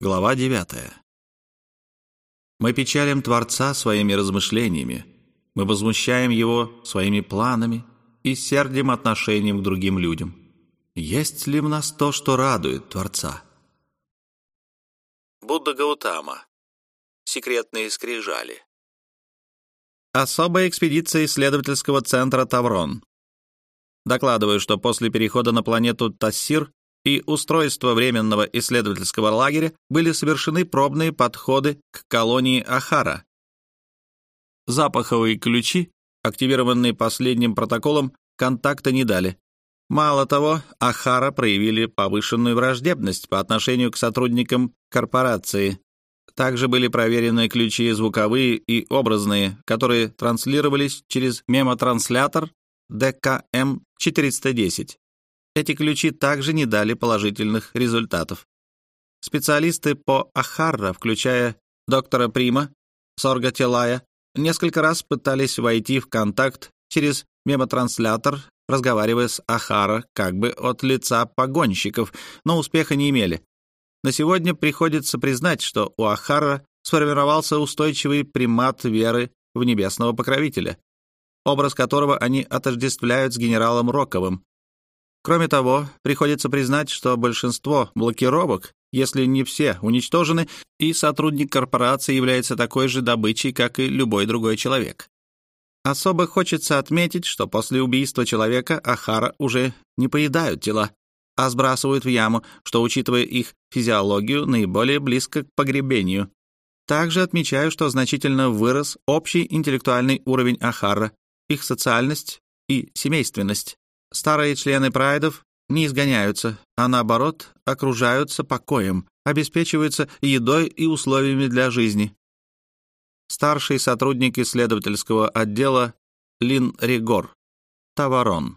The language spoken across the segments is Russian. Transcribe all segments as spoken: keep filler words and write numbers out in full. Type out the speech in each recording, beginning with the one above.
Глава девятая. Мы печалим Творца своими размышлениями, мы возмущаем Его своими планами и сердим отношением к другим людям. Есть ли в нас то, что радует Творца? Будда Гаутама. Секретные скрижали. Особая экспедиция исследовательского центра «Таврон». Докладываю, что после перехода на планету Тассир и устройства временного исследовательского лагеря были совершены пробные подходы к колонии Ахара. Запаховые ключи, активированные последним протоколом, контакта не дали. Мало того, Ахара проявили повышенную враждебность по отношению к сотрудникам корпорации. Также были проверены ключи звуковые и образные, которые транслировались через мемотранслятор ди ка эм четыреста десять. Эти ключи также не дали положительных результатов. Специалисты по Ахарра, включая доктора Прима, Сорга Телая, несколько раз пытались войти в контакт через мемотранслятор, разговаривая с Ахара как бы от лица погонщиков, но успеха не имели. На сегодня приходится признать, что у Ахара сформировался устойчивый примат веры в небесного покровителя, образ которого они отождествляют с генералом Роковым. Кроме того, приходится признать, что большинство блокировок, если не все, уничтожены, и сотрудник корпорации является такой же добычей, как и любой другой человек. Особо хочется отметить, что после убийства человека Ахара уже не поедают тела, а сбрасывают в яму, что, учитывая их физиологию, наиболее близко к погребению. Также отмечаю, что значительно вырос общий интеллектуальный уровень Ахара, их социальность и семейственность. Старые члены прайдов не изгоняются, а наоборот окружаются покоем, обеспечиваются едой и условиями для жизни. Старший сотрудник исследовательского отдела Лин Ригор, Таварон.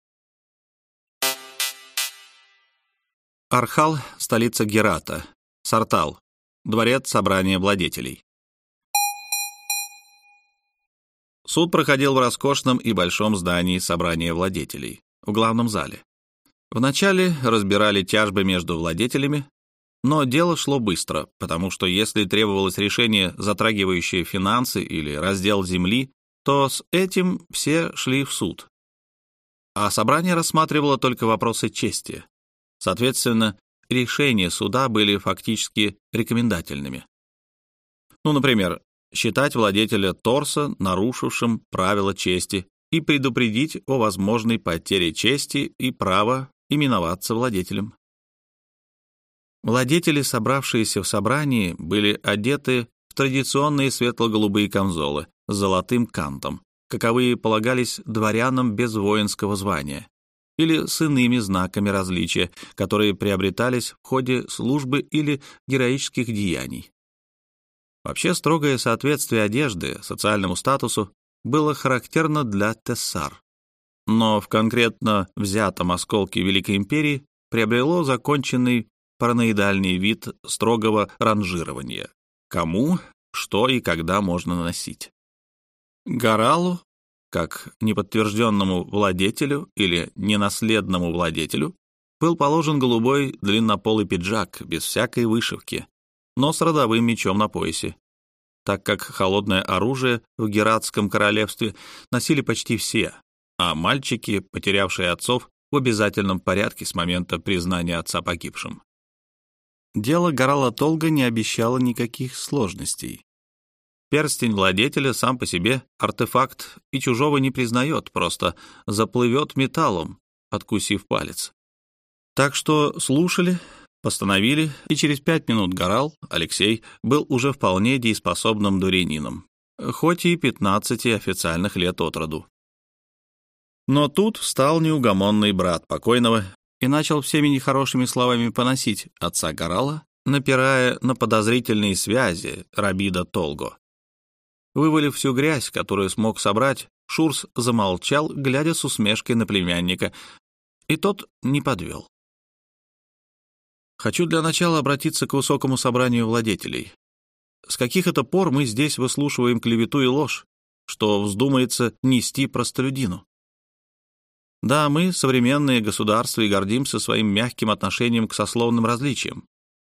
Архал, столица Герата, Сартал, дворец собрания владетелей. Суд проходил в роскошном и большом здании собрания владетелей, в главном зале. Вначале разбирали тяжбы между владетелями, но дело шло быстро, потому что если требовалось решение, затрагивающее финансы или раздел земли, то с этим все шли в суд. А собрание рассматривало только вопросы чести. Соответственно, решения суда были фактически рекомендательными. Ну, например, считать владетеля торса нарушившим правила чести и предупредить о возможной потере чести и права именоваться владетелем. Владетели, собравшиеся в собрании, были одеты в традиционные светло-голубые камзолы с золотым кантом, каковые полагались дворянам без воинского звания, или с иными знаками различия, которые приобретались в ходе службы или героических деяний. Вообще, строгое соответствие одежды социальному статусу было характерно для тессар, но в конкретно взятом осколке Великой империи приобрело законченный параноидальный вид строгого ранжирования, кому, что и когда можно носить. Гаралу, как неподтвержденному владетелю или ненаследному владетелю, был положен голубой длиннополый пиджак без всякой вышивки, но с родовым мечом на поясе, так как холодное оружие в Гератском королевстве носили почти все, а мальчики, потерявшие отцов, в обязательном порядке с момента признания отца погибшим. Дело Гарала Толга не обещало никаких сложностей. Перстень владетеля сам по себе артефакт и чужого не признает, просто заплывет металлом, откусив палец. Так что слушали, постановили, и через пять минут Гарал, Алексей, был уже вполне дееспособным дворянином, хоть и пятнадцати официальных лет от роду. Но тут встал неугомонный брат покойного и начал всеми нехорошими словами поносить отца Гарала, напирая на подозрительные связи Рабида Толго. Вывалив всю грязь, которую смог собрать, Шурс замолчал, глядя с усмешкой на племянника, и тот не подвел. Хочу для начала обратиться к высокому собранию владетелей. С каких это пор мы здесь выслушиваем клевету и ложь, что вздумается нести простолюдину? Да, мы современные государства и гордимся своим мягким отношением к сословным различиям.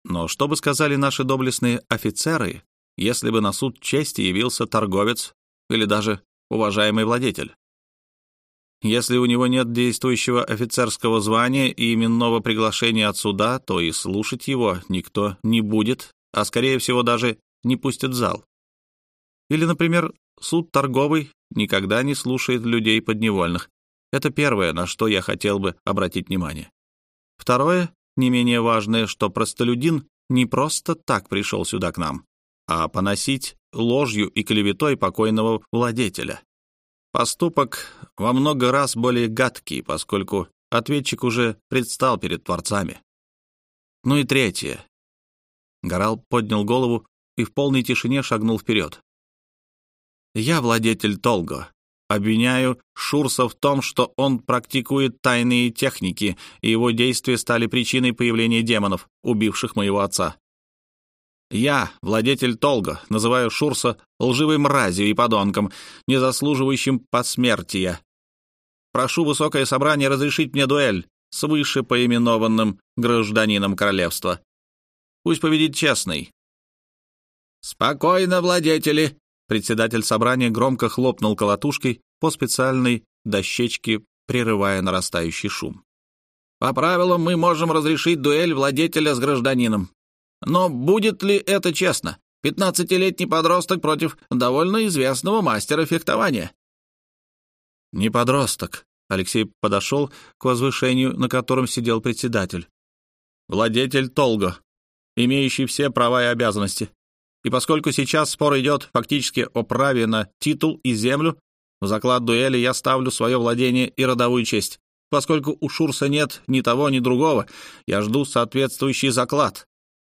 Но что бы сказали наши доблестные офицеры, если бы на суд чести явился торговец или даже уважаемый владетель? Если у него нет действующего офицерского звания и именного приглашения от суда, то и слушать его никто не будет, а, скорее всего, даже не пустят в зал. Или, например, суд торговый никогда не слушает людей подневольных. Это первое, на что я хотел бы обратить внимание. Второе, не менее важное, что простолюдин не просто так пришел сюда к нам, а поносить ложью и клеветой покойного владетеля. Поступок во много раз более гадкий, поскольку ответчик уже предстал перед творцами. Ну и третье. Горал поднял голову и в полной тишине шагнул вперед. Я, владетель Толго, обвиняю Шурса в том, что он практикует тайные техники, и его действия стали причиной появления демонов, убивших моего отца. Я, владетель Толго, называю Шурса лживой мразью и подонком, не заслуживающим посмертия. Прошу высокое собрание разрешить мне дуэль с выше поименованным гражданином королевства. Пусть победит честный. «Спокойно, владетели!» Председатель собрания громко хлопнул колотушкой по специальной дощечке, прерывая нарастающий шум. «По правилам мы можем разрешить дуэль владетеля с гражданином. Но будет ли это честно? Пятнадцатилетний подросток против довольно известного мастера фехтования». «Не подросток», — Алексей подошел к возвышению, на котором сидел председатель. «Владетель Толго, имеющий все права и обязанности. И поскольку сейчас спор идет фактически о праве на титул и землю, в заклад дуэли я ставлю свое владение и родовую честь. Поскольку у Шурса нет ни того, ни другого, я жду соответствующий заклад».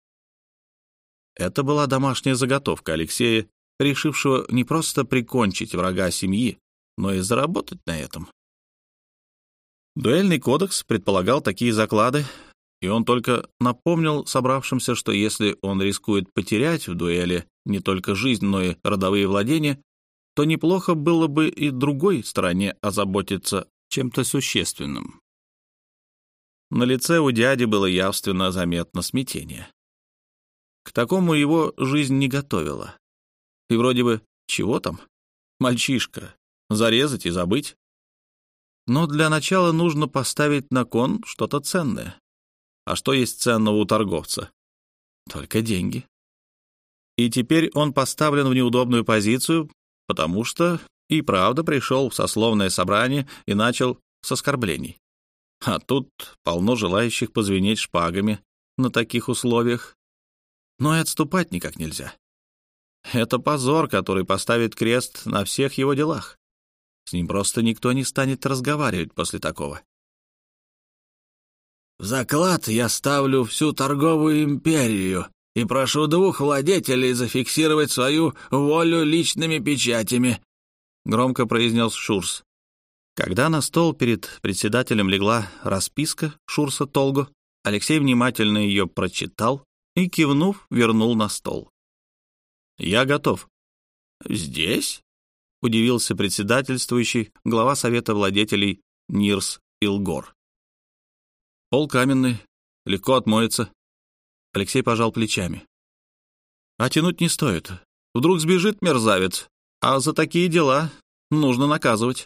Это была домашняя заготовка Алексея, решившего не просто прикончить врага семьи, но и заработать на этом. Дуэльный кодекс предполагал такие заклады, и он только напомнил собравшимся, что если он рискует потерять в дуэли не только жизнь, но и родовые владения, то неплохо было бы и другой стороне озаботиться чем-то существенным. На лице у дяди было явственно заметно смятение. К такому его жизнь не готовила. И вроде бы, чего там? Мальчишка. Зарезать и забыть. Но для начала нужно поставить на кон что-то ценное. А что есть ценного у торговца? Только деньги. И теперь он поставлен в неудобную позицию, потому что и правда пришел в сословное собрание и начал с оскорблений. А тут полно желающих позвенеть шпагами на таких условиях. Но и отступать никак нельзя. Это позор, который поставит крест на всех его делах. С ним просто никто не станет разговаривать после такого. «В заклад я ставлю всю торговую империю и прошу двух владетелей зафиксировать свою волю личными печатями», — громко произнес Шурс. Когда на стол перед председателем легла расписка Шурса Толго, Алексей внимательно ее прочитал и, кивнув, вернул на стол. «Я готов». «Здесь?» — удивился председательствующий, глава совета владетелей Нирс Илгор. «Пол каменный, легко отмоется». Алексей пожал плечами. «А тянуть не стоит. Вдруг сбежит мерзавец, а за такие дела нужно наказывать».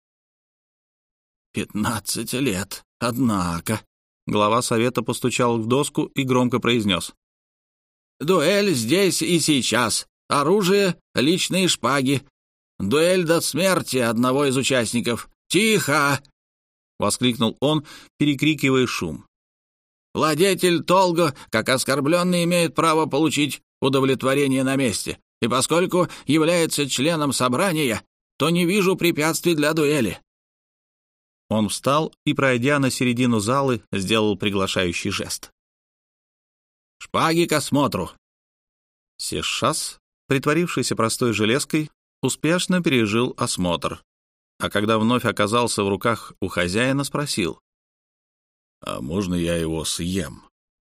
«Пятнадцать лет, однако», — глава совета постучал в доску и громко произнес. «Дуэль здесь и сейчас. Оружие — личные шпаги. Дуэль до смерти одного из участников. Тихо!» — воскликнул он, перекрикивая шум. «Владетель Толго, как оскорбленный, имеет право получить удовлетворение на месте, и поскольку является членом собрания, то не вижу препятствий для дуэли». Он встал и, пройдя на середину залы, сделал приглашающий жест. «Шпаги к осмотру!» Сешас, притворившийся простой железкой, успешно пережил осмотр, а когда вновь оказался в руках у хозяина, спросил: «А можно я его съем?»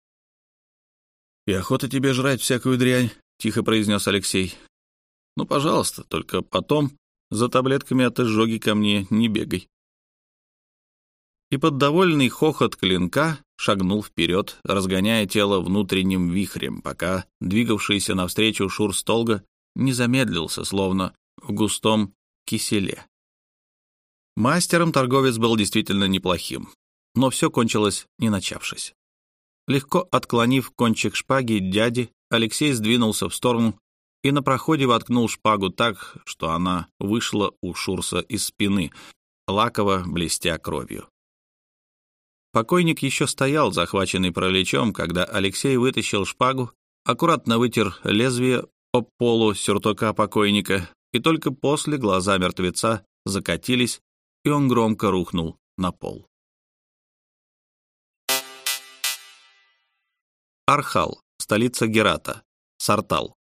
«И охота тебе жрать всякую дрянь», — тихо произнес Алексей. «Ну, пожалуйста, только потом за таблетками от изжоги ко мне не бегай». и под довольный хохот клинка шагнул вперед, разгоняя тело внутренним вихрем, пока двигавшийся навстречу Шурстолга не замедлился, словно в густом киселе. Мастером торговец был действительно неплохим, но все кончилось, не начавшись. Легко отклонив кончик шпаги дяди, Алексей сдвинулся в сторону и на проходе воткнул шпагу так, что она вышла у Шурса из спины, лаково блестя кровью. Покойник еще стоял, захваченный параличом, когда Алексей вытащил шпагу, аккуратно вытер лезвие об полу сюртука покойника, и только после глаза мертвеца закатились, и он громко рухнул на пол. Архал, столица Герата, Сартал.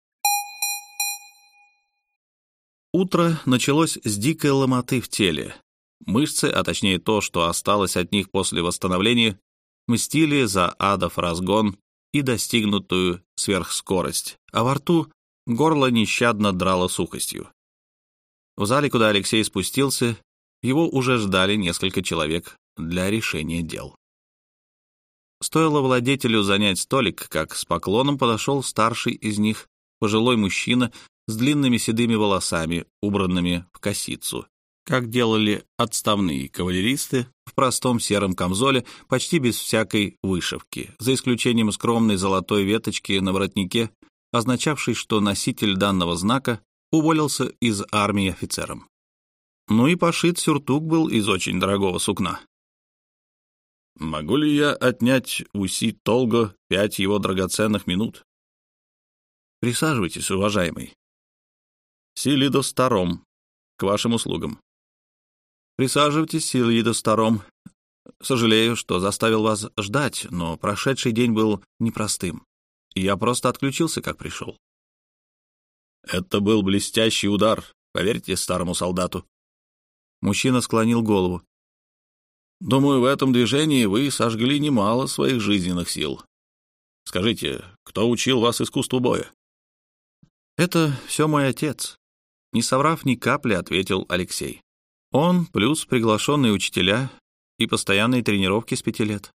Утро началось с дикой ломоты в теле. Мышцы, а точнее то, что осталось от них после восстановления, мстили за адов разгон и достигнутую сверхскорость, а во рту горло нещадно драло сухостью. В зале, куда Алексей спустился, его уже ждали несколько человек для решения дел. Стоило владетелю занять столик, как с поклоном подошел старший из них, пожилой мужчина с длинными седыми волосами, убранными в косицу, как делали отставные кавалеристы в простом сером камзоле, почти без всякой вышивки, за исключением скромной золотой веточки на воротнике, означавшей, что носитель данного знака уволился из армии офицером. Ну и пошит сюртук был из очень дорогого сукна. «Могу ли я отнять у Си Толго пять его драгоценных минут?» «Присаживайтесь, уважаемый». «Силидос Таром, к вашим услугам». «Присаживайтесь, Силидос Таром. Сожалею, что заставил вас ждать, но прошедший день был непростым. Я просто отключился, как пришел». «Это был блестящий удар, поверьте старому солдату». Мужчина склонил голову. «Думаю, в этом движении вы сожгли немало своих жизненных сил. Скажите, кто учил вас искусству боя?» «Это все мой отец», — не соврав ни капли, ответил Алексей. «Он плюс приглашенные учителя и постоянные тренировки с пяти лет».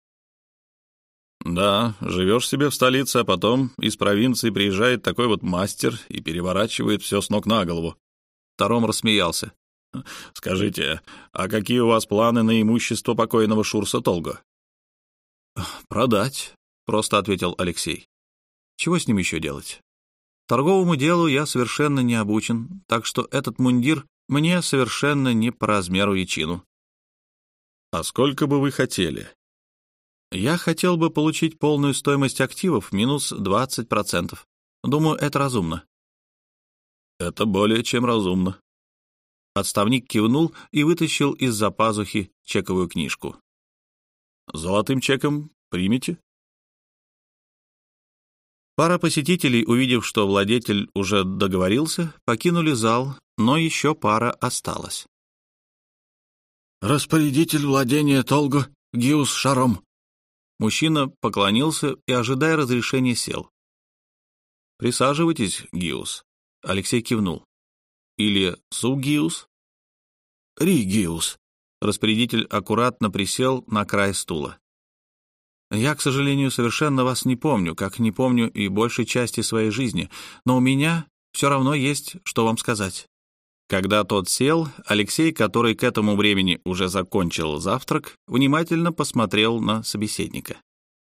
«Да, живешь себе в столице, а потом из провинции приезжает такой вот мастер и переворачивает все с ног на голову». Таром рассмеялся. «Скажите, а какие у вас планы на имущество покойного Шурса Толго?» «Продать», — просто ответил Алексей. «Чего с ним еще делать? Торговому делу я совершенно не обучен, так что этот мундир мне совершенно не по размеру и чину». «А сколько бы вы хотели?» «Я хотел бы получить полную стоимость активов минус двадцать процентов. Думаю, это разумно». «Это более чем разумно». Отставник кивнул и вытащил из-за пазухи чековую книжку. «Золотым чеком примете?» Пара посетителей, увидев, что владетель уже договорился, покинули зал, но еще пара осталась. «Распорядитель владения Толго Гиус Шаром». Мужчина поклонился и, ожидая разрешения, сел. «Присаживайтесь, Гиус». Алексей кивнул. «Или Сугиус?» «Ригиус». Распорядитель аккуратно присел на край стула. «Я, к сожалению, совершенно вас не помню, как не помню и большей части своей жизни, но у меня все равно есть, что вам сказать». Когда тот сел, Алексей, который к этому времени уже закончил завтрак, внимательно посмотрел на собеседника.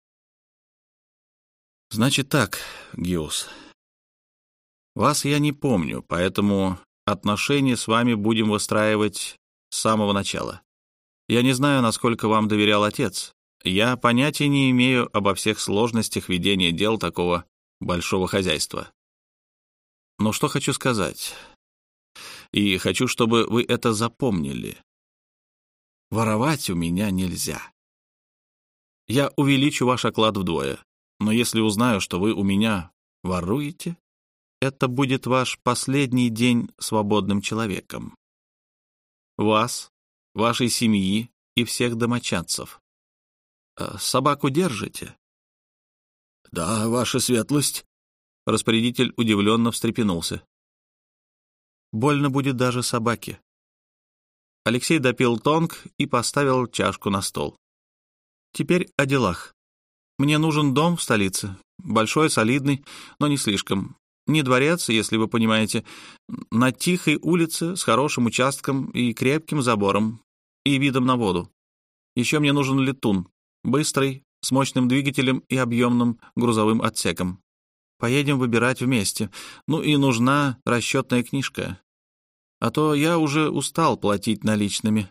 «Значит так, Гиус, вас я не помню, поэтому отношения с вами будем выстраивать с самого начала. Я не знаю, насколько вам доверял отец. Я понятия не имею обо всех сложностях ведения дел такого большого хозяйства. Но что хочу сказать, и хочу, чтобы вы это запомнили. Воровать у меня нельзя. Я увеличу ваш оклад вдвое, но если узнаю, что вы у меня воруете, это будет ваш последний день свободным человеком. Вас, вашей семьи и всех домочадцев. Собаку держите?» «Да, ваша светлость». Распорядитель удивленно встрепенулся. «Больно будет даже собаке». Алексей допил тонг и поставил чашку на стол. «Теперь о делах. Мне нужен дом в столице. Большой, солидный, но не слишком. Не дворец, если вы понимаете. На тихой улице с хорошим участком и крепким забором, и видом на воду. Еще мне нужен летун. Быстрый, с мощным двигателем и объемным грузовым отсеком. Поедем выбирать вместе. Ну и нужна расчетная книжка. А то я уже устал платить наличными».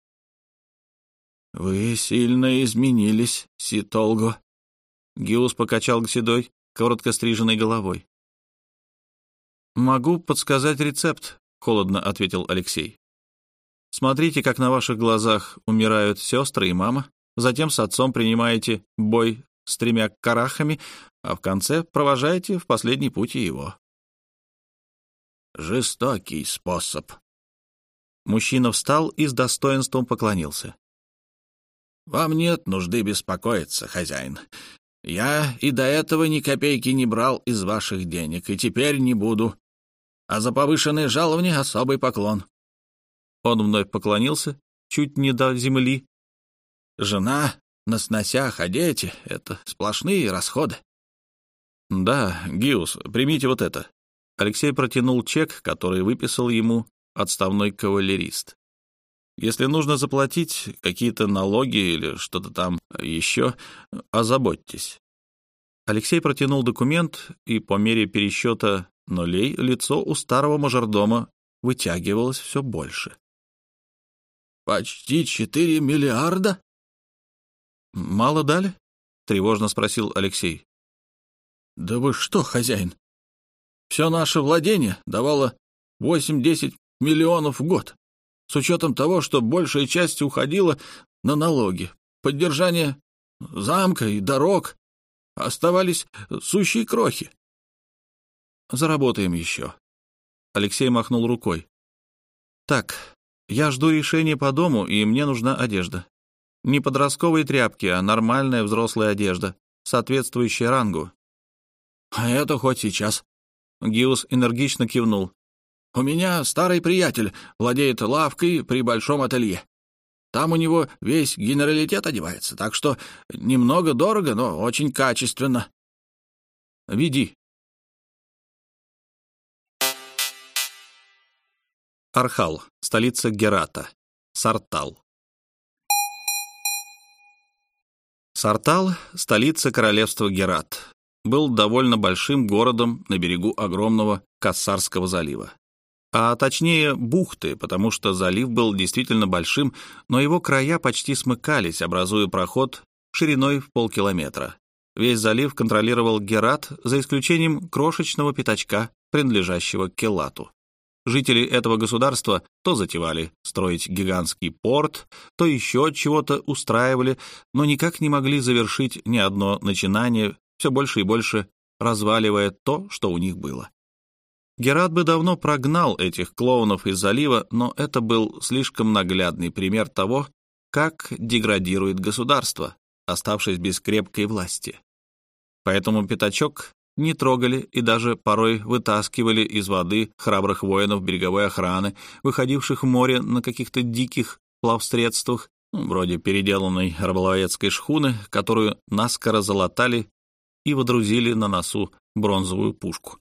«Вы сильно изменились, Ситолго», — Гиус покачал седой, коротко стриженной головой. «Могу подсказать рецепт», — холодно ответил Алексей. «Смотрите, как на ваших глазах умирают сестры и мама, затем с отцом принимаете бой с тремя карахами, а в конце провожаете в последний путь и его». «Жестокий способ». Мужчина встал и с достоинством поклонился. «Вам нет нужды беспокоиться, хозяин. Я и до этого ни копейки не брал из ваших денег, и теперь не буду. А за повышенное жалование особый поклон». Он вновь поклонился, чуть не до земли. «Жена на сносях, а дети — это сплошные расходы». «Да, Гиус, примите вот это». Алексей протянул чек, который выписал ему отставной кавалерист. «Если нужно заплатить какие-то налоги или что-то там еще, озаботьтесь». Алексей протянул документ, и по мере пересчета нулей лицо у старого мажордома вытягивалось все больше. «Почти четыре миллиарда?» «Мало дали?» — тревожно спросил Алексей. «Да вы что, хозяин? Все наше владение давало восемь-десять миллионов в год, с учетом того, что большая часть уходила на налоги, поддержание замка и дорог. Оставались сущие крохи». «Заработаем еще». Алексей махнул рукой. «Так, я жду решения по дому, и мне нужна одежда. Не подростковые тряпки, а нормальная взрослая одежда, соответствующая рангу». «А это хоть сейчас». Гиус энергично кивнул. «У меня старый приятель владеет лавкой при большом ателье. Там у него весь генералитет одевается, так что немного дорого, но очень качественно. Веди». Архал, столица Герата. Сартал. Сартал, столица королевства Герат, был довольно большим городом на берегу огромного Кассарского залива. А точнее бухты, потому что залив был действительно большим, но его края почти смыкались, образуя проход шириной в полкилометра. Весь залив контролировал Герат, за исключением крошечного пятачка, принадлежащего Келату. Жители этого государства то затевали строить гигантский порт, то еще чего-то устраивали, но никак не могли завершить ни одно начинание, все больше и больше разваливая то, что у них было. Герат бы давно прогнал этих клоунов из залива, но это был слишком наглядный пример того, как деградирует государство, оставшись без крепкой власти. Поэтому пятачок не трогали и даже порой вытаскивали из воды храбрых воинов береговой охраны, выходивших в море на каких-то диких плавсредствах, ну, вроде переделанной рыболовецкой шхуны, которую наскоро залатали и водрузили на носу бронзовую пушку.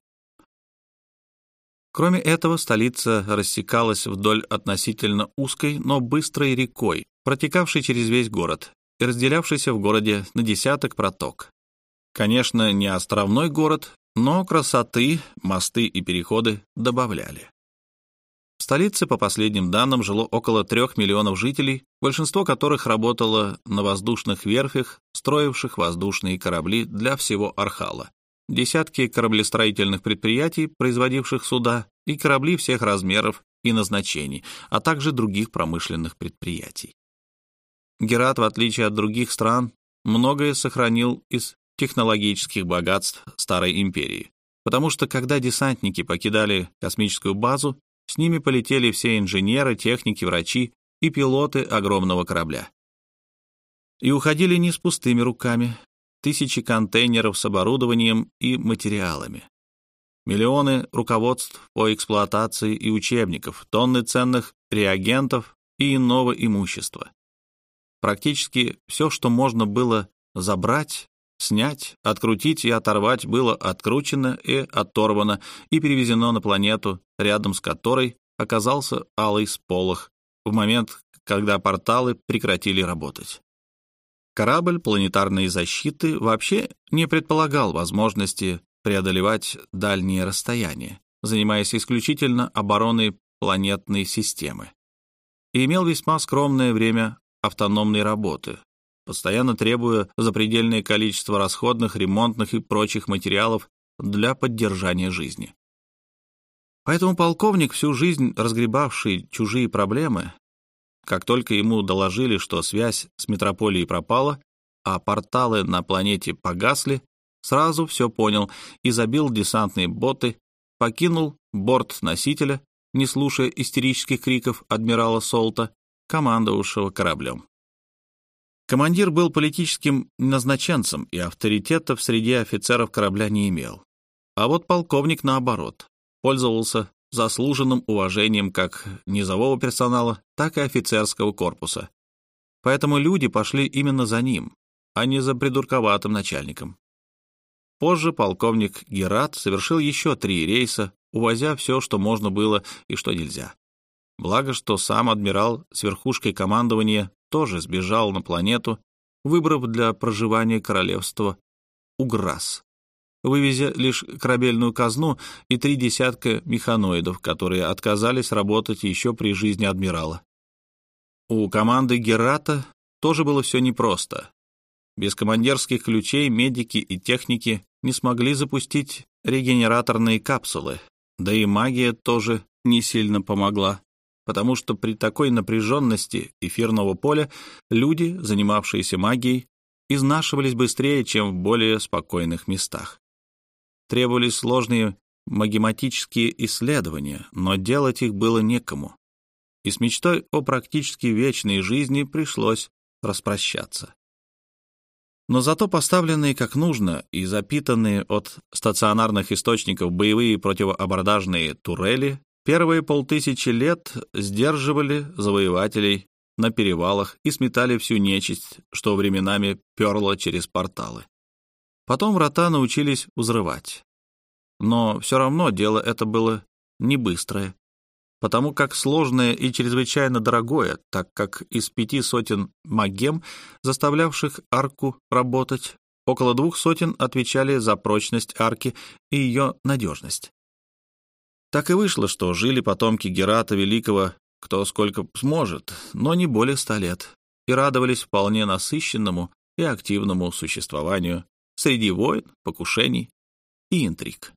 Кроме этого, столица рассекалась вдоль относительно узкой, но быстрой рекой, протекавшей через весь город и разделявшейся в городе на десяток проток. Конечно, не островной город, но красоты, мосты и переходы добавляли. В столице, по последним данным, жило около трех миллионов жителей, большинство которых работало на воздушных верфях, строивших воздушные корабли для всего Архала. Десятки кораблестроительных предприятий, производивших суда, и корабли всех размеров и назначений, а также других промышленных предприятий. Герат, в отличие от других стран, многое сохранил из технологических богатств Старой империи, потому что когда десантники покидали космическую базу, с ними полетели все инженеры, техники, врачи и пилоты огромного корабля. И уходили не с пустыми руками. Тысячи контейнеров с оборудованием и материалами, миллионы руководств по эксплуатации и учебников, тонны ценных реагентов, и иного имущества. Практически все, что можно было забрать, снять, открутить и оторвать, было откручено и оторвано и перевезено на планету, рядом с которой оказался алый сполох в момент, когда порталы прекратили работать. Корабль планетарной защиты вообще не предполагал возможности преодолевать дальние расстояния, занимаясь исключительно обороной планетной системы, и имел весьма скромное время автономной работы, постоянно требуя запредельное количество расходных, ремонтных и прочих материалов для поддержания жизни. Поэтому полковник, всю жизнь разгребавший чужие проблемы, как только ему доложили, что связь с метрополией пропала, а порталы на планете погасли, сразу все понял и забил десантные боты, покинул борт носителя, не слушая истерических криков адмирала Солта, командовавшего кораблем. Командир был политическим назначенцем и авторитета в среде офицеров корабля не имел. А вот полковник, наоборот, пользовался заслуженным уважением как низового персонала, так и офицерского корпуса. Поэтому люди пошли именно за ним, а не за придурковатым начальником. Позже полковник Герат совершил еще три рейса, увозя все, что можно было и что нельзя. Благо, что сам адмирал с верхушкой командования тоже сбежал на планету, выбрав для проживания королевство Уграс, вывезя лишь корабельную казну и три десятка механоидов, которые отказались работать еще при жизни адмирала. У команды Герата тоже было все непросто. Без командирских ключей медики и техники не смогли запустить регенераторные капсулы, да и магия тоже не сильно помогла, потому что при такой напряженности эфирного поля люди, занимавшиеся магией, изнашивались быстрее, чем в более спокойных местах. Требовались сложные магематические исследования, но делать их было некому, и с мечтой о практически вечной жизни пришлось распрощаться. Но зато поставленные как нужно и запитанные от стационарных источников боевые противоабордажные турели первые полтысячи лет сдерживали завоевателей на перевалах и сметали всю нечисть, что временами перла через порталы. Потом врата научились взрывать. Но все равно дело это было не быстрое, потому как сложное и чрезвычайно дорогое, так как из пяти сотен магем, заставлявших арку работать, около двух сотен отвечали за прочность арки и ее надежность. Так и вышло, что жили потомки Герата Великого кто сколько сможет, но не более ста лет, и радовались вполне насыщенному и активному существованию среди войн, покушений и интриг.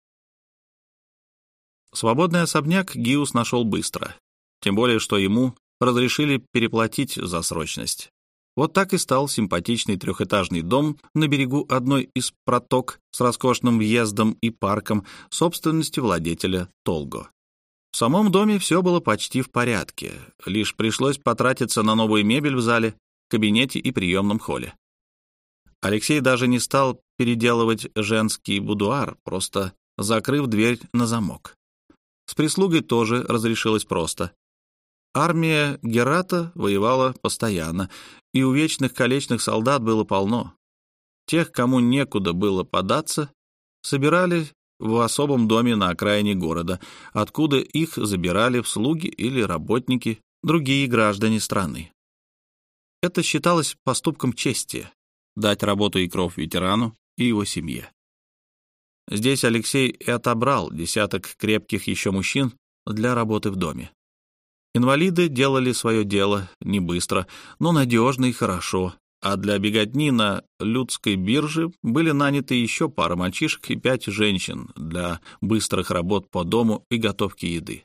Свободный особняк Гиус нашел быстро, тем более, что ему разрешили переплатить за срочность. Вот так и стал симпатичный трехэтажный дом на берегу одной из проток с роскошным въездом и парком собственности владетеля Толго. В самом доме все было почти в порядке, лишь пришлось потратиться на новую мебель в зале, кабинете и приемном холле. Алексей даже не стал переделывать женский будуар, просто закрыв дверь на замок. С прислугой тоже разрешилось просто. Армия Герата воевала постоянно, и у вечных колечных солдат было полно. Тех, кому некуда было податься, собирали в особом доме на окраине города, откуда их забирали в слуги или работники, другие граждане страны. Это считалось поступком чести — дать работу и кров ветерану и его семье. Здесь Алексей и отобрал десяток крепких еще мужчин для работы в доме. Инвалиды делали свое дело не быстро, но надежно и хорошо, а для беготни на Людской бирже были наняты еще пара мальчишек и пять женщин для быстрых работ по дому и готовки еды.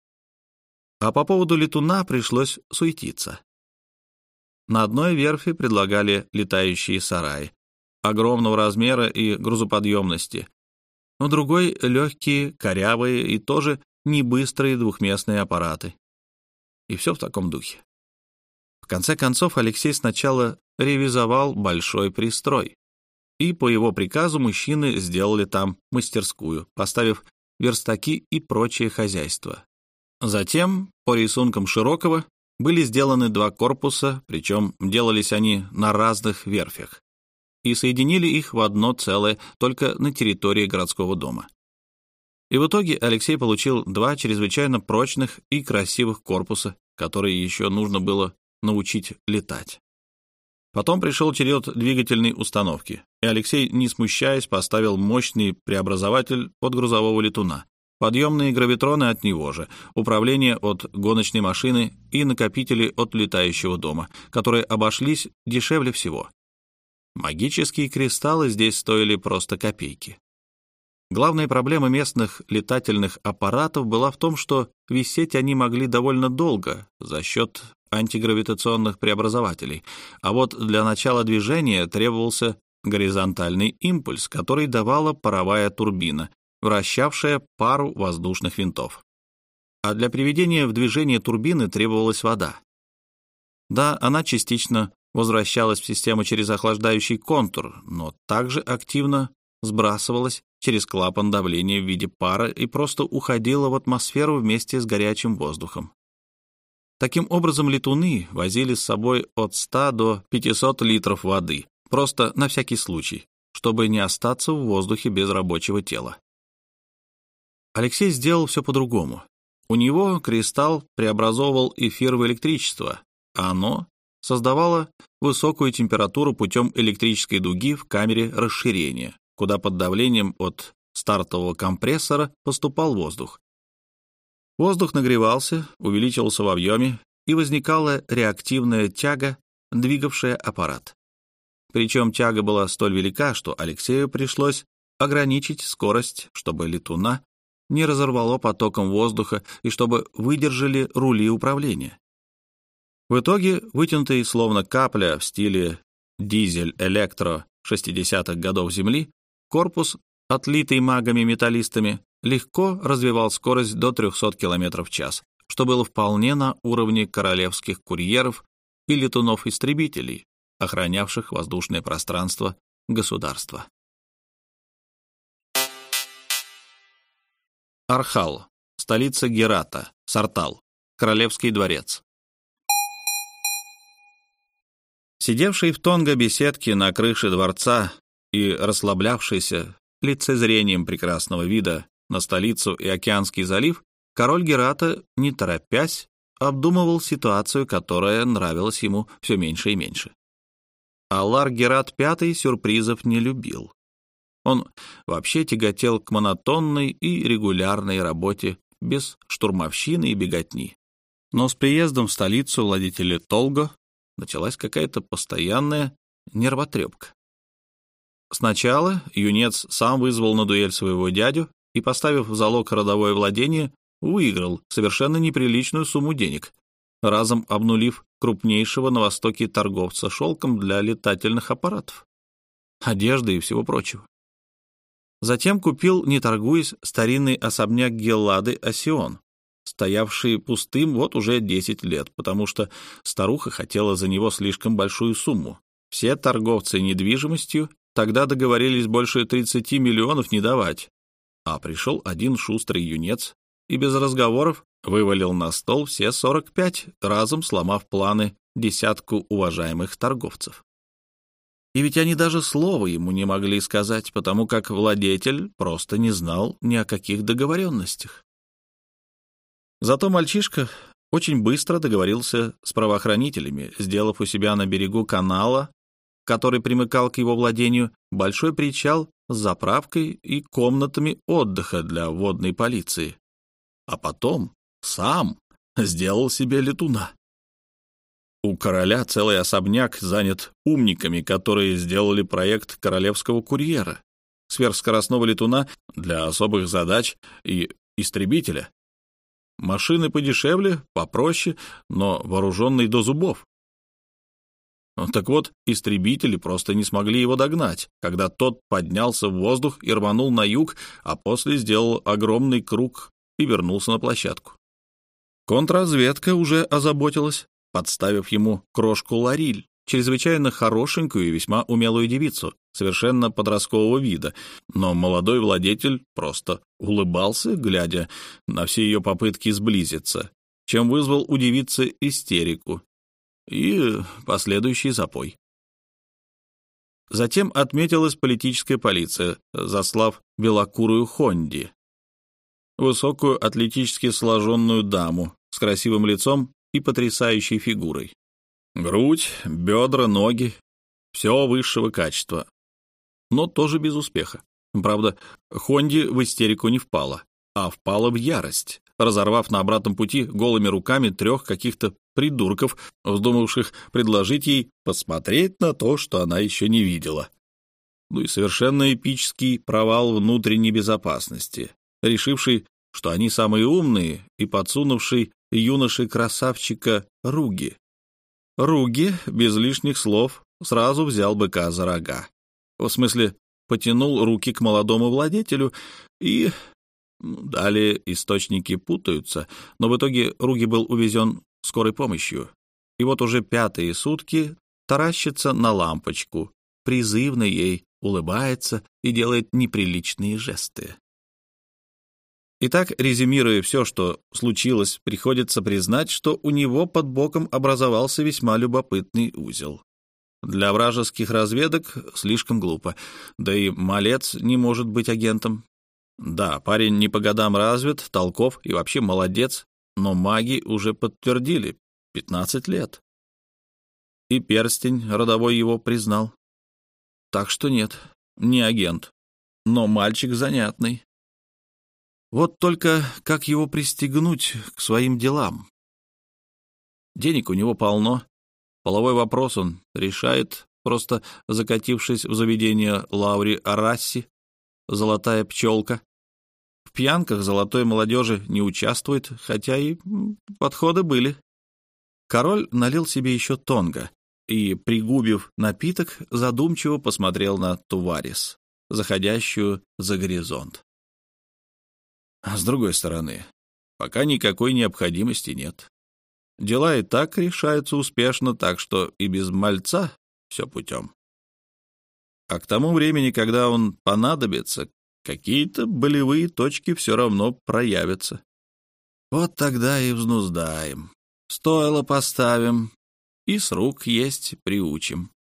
А по поводу летуна пришлось суетиться. На одной верфи предлагали летающие сараи огромного размера и грузоподъемности, на другой — легкие, корявые и тоже небыстрые двухместные аппараты. И все в таком духе. В конце концов, Алексей сначала ревизовал большой пристрой, и по его приказу мужчины сделали там мастерскую, поставив верстаки и прочее хозяйство. Затем, по рисункам Широкова, были сделаны два корпуса, причем делались они на разных верфях, и соединили их в одно целое только на территории городского дома. И в итоге Алексей получил два чрезвычайно прочных и красивых корпуса, которые еще нужно было научить летать. Потом пришел черед двигательной установки, и Алексей, не смущаясь, поставил мощный преобразователь от грузового летуна, подъемные гравитроны от него же, управление от гоночной машины и накопители от летающего дома, которые обошлись дешевле всего. Магические кристаллы здесь стоили просто копейки. Главная проблема местных летательных аппаратов была в том, что висеть они могли довольно долго за счет антигравитационных преобразователей, а вот для начала движения требовался горизонтальный импульс, который давала паровая турбина, вращавшая пару воздушных винтов. А для приведения в движение турбины требовалась вода. Да, она частично возвращалась в систему через охлаждающий контур, но также активно сбрасывалась через клапан давления в виде пара и просто уходила в атмосферу вместе с горячим воздухом. Таким образом, летуны возили с собой от ста до пятисот литров воды, просто на всякий случай, чтобы не остаться в воздухе без рабочего тела. Алексей сделал все по-другому. У него кристалл преобразовывал эфир в электричество, а оно создавало высокую температуру путем электрической дуги в камере расширения, куда под давлением от стартового компрессора поступал воздух. Воздух нагревался, увеличивался в объеме, и возникала реактивная тяга, двигавшая аппарат. Причем тяга была столь велика, что Алексею пришлось ограничить скорость, чтобы летуна не разорвало потоком воздуха и чтобы выдержали рули управления. В итоге, вытянутый словно капля в стиле дизель-электро шестидесятых годов Земли, корпус, отлитый магами-металлистами, легко развивал скорость до трехсот километров в час, что было вполне на уровне королевских курьеров и летунов-истребителей, охранявших воздушное пространство государства. Архал, столица Герата, Сартал, Королевский дворец. Сидевший в тонго-беседке на крыше дворца и расслаблявшийся лицезрением прекрасного вида на столицу и океанский залив, король Герата, не торопясь, обдумывал ситуацию, которая нравилась ему все меньше и меньше. Аллар Герат Пятый сюрпризов не любил. Он вообще тяготел к монотонной и регулярной работе без штурмовщины и беготни. Но с приездом в столицу владетеля Толго началась какая-то постоянная нервотрепка. Сначала юнец сам вызвал на дуэль своего дядю и, поставив в залог родовое владение, выиграл совершенно неприличную сумму денег, разом обнулив крупнейшего на Востоке торговца шелком для летательных аппаратов, одежды и всего прочего. Затем купил, не торгуясь, старинный особняк Геллады Осион, стоявший пустым вот уже десять лет, потому что старуха хотела за него слишком большую сумму. Все торговцы недвижимостью тогда договорились больше тридцати миллионов не давать, а пришел один шустрый юнец и без разговоров вывалил на стол все сорок пять, разом сломав планы десятку уважаемых торговцев. И ведь они даже слова ему не могли сказать, потому как владетель просто не знал ни о каких договоренностях. Зато мальчишка очень быстро договорился с правоохранителями, сделав у себя на берегу канала, который примыкал к его владению, большой причал с заправкой и комнатами отдыха для водной полиции. А потом сам сделал себе летуна. У короля целый особняк занят умниками, которые сделали проект королевского курьера, сверхскоростного летуна для особых задач и истребителя. Машины подешевле, попроще, но вооруженные до зубов. Так вот, истребители просто не смогли его догнать, когда тот поднялся в воздух и рванул на юг, а после сделал огромный круг и вернулся на площадку. Контрразведка уже озаботилась, подставив ему крошку Лариль, чрезвычайно хорошенькую и весьма умелую девицу, совершенно подросткового вида, но молодой владетель просто улыбался, глядя на все ее попытки сблизиться, чем вызвал у девицы истерику и последующий запой. Затем отметилась политическая полиция, заслав белокурую Хонди, высокую атлетически сложенную даму с красивым лицом и потрясающей фигурой. Грудь, бедра, ноги — все высшего качества, но тоже без успеха. Правда, Хонди в истерику не впала, а впала в ярость, разорвав на обратном пути голыми руками трех каких-то придурков, вздумавших предложить ей посмотреть на то, что она еще не видела. Ну и совершенно эпический провал внутренней безопасности, решивший, что они самые умные, и подсунувший юноши-красавчика Руги. Руги, без лишних слов, сразу взял быка за рога. В смысле, потянул руки к молодому владетелю и... Далее источники путаются, но в итоге Руги был увезен скорой помощью. И вот уже пятые сутки таращится на лампочку, призывно ей улыбается и делает неприличные жесты. Итак, резюмируя все, что случилось, приходится признать, что у него под боком образовался весьма любопытный узел. Для вражеских разведок слишком глупо, да и малец не может быть агентом. Да, парень не по годам развит, толков и вообще молодец, но маги уже подтвердили — пятнадцать лет. И перстень родовой его признал. Так что нет, не агент, но мальчик занятный. Вот только как его пристегнуть к своим делам? Денег у него полно, половой вопрос он решает, просто закатившись в заведение Лаури Арасси, золотая пчелка. В пьянках золотой молодежи не участвует, хотя и подходы были. Король налил себе еще тонго и, пригубив напиток, задумчиво посмотрел на Туварис, заходящую за горизонт. А с другой стороны, пока никакой необходимости нет. Дела и так решаются успешно, так что и без мальца все путем. А к тому времени, когда он понадобится, какие-то болевые точки все равно проявятся. Вот тогда и взнуздаем. Стойло поставим, и с рук есть приучим.